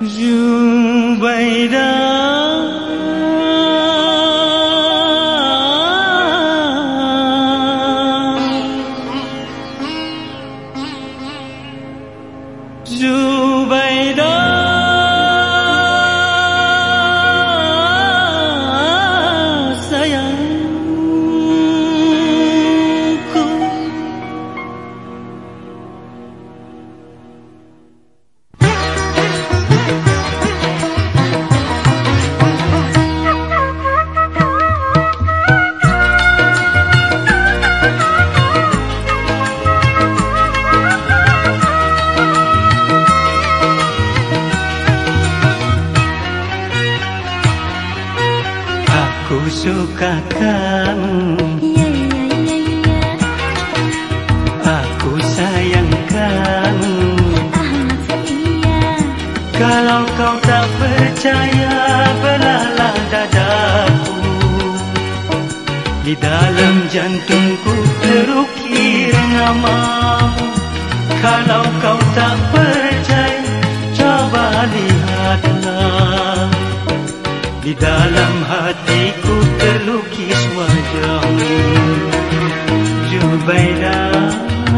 Zubaidah, sayangku. Aku suka kamu, aku sayang kamu. Kalau kau tak percaya, belalah dadaku. Di dalam jantungku terukir namamu. Kalau kau tak percaya, coba lihatlah. Di dalam hatiku terlukis wajahmu, Zubaidah,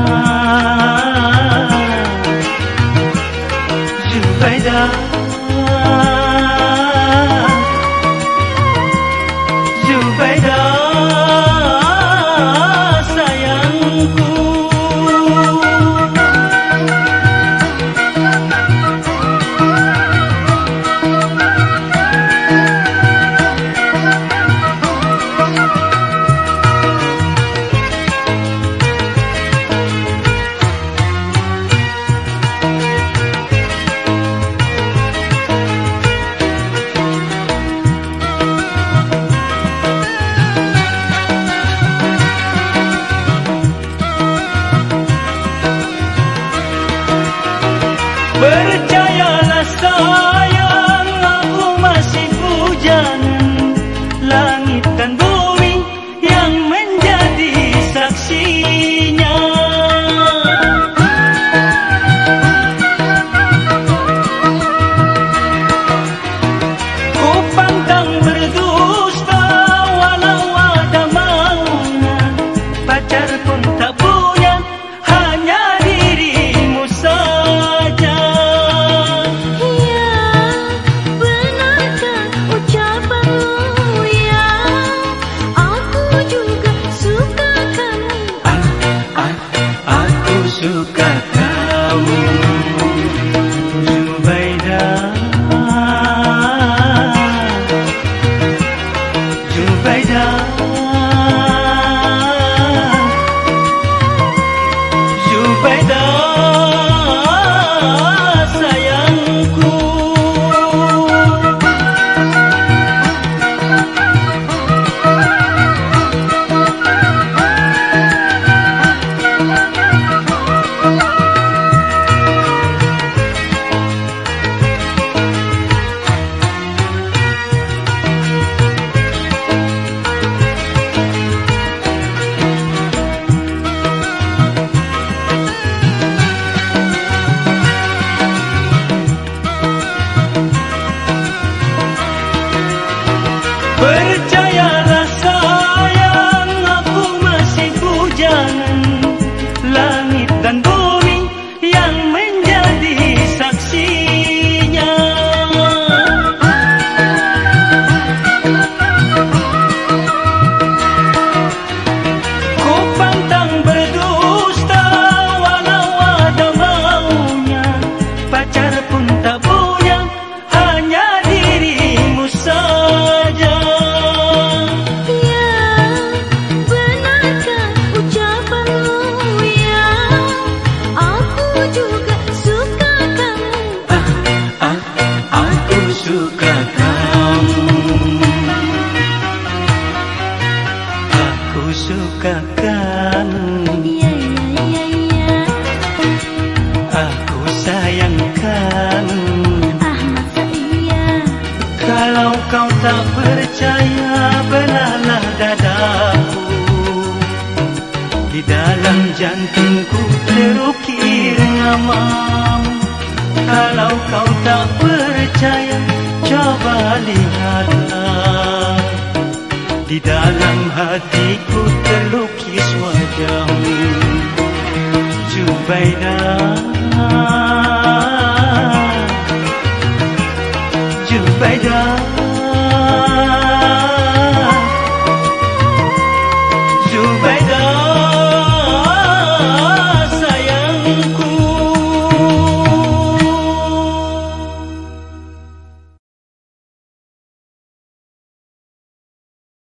Zubaidah, Zubaidah, sayangku. Percayalah sayang, aku masih bujangan. Langit dan bumi yang menjadi saksinya. Ku pantang berdusta walau ada maunya. Pacar pun tak punya, hanya dirimu saja. Suka kamu, Zubaidah, Zubaidah, Zubaidah, sayangku. Percayalah sayang, aku masih bujangan. Langit dan bumi yang menjadi saksinya. Ku pantang berdusta walau ada maunya. Pacar pun tak punya, hanya dirimu saja. Suka kamu, aku suka kamu, aku sayang kamu. Kalau kau tak percaya, belalah dadaku. Di dalam jantungku terukir namamu. Kalau kau tak percaya, percaya, coba lihatlah. Di dalam hatiku terlukis wajahmu, Zubaidah.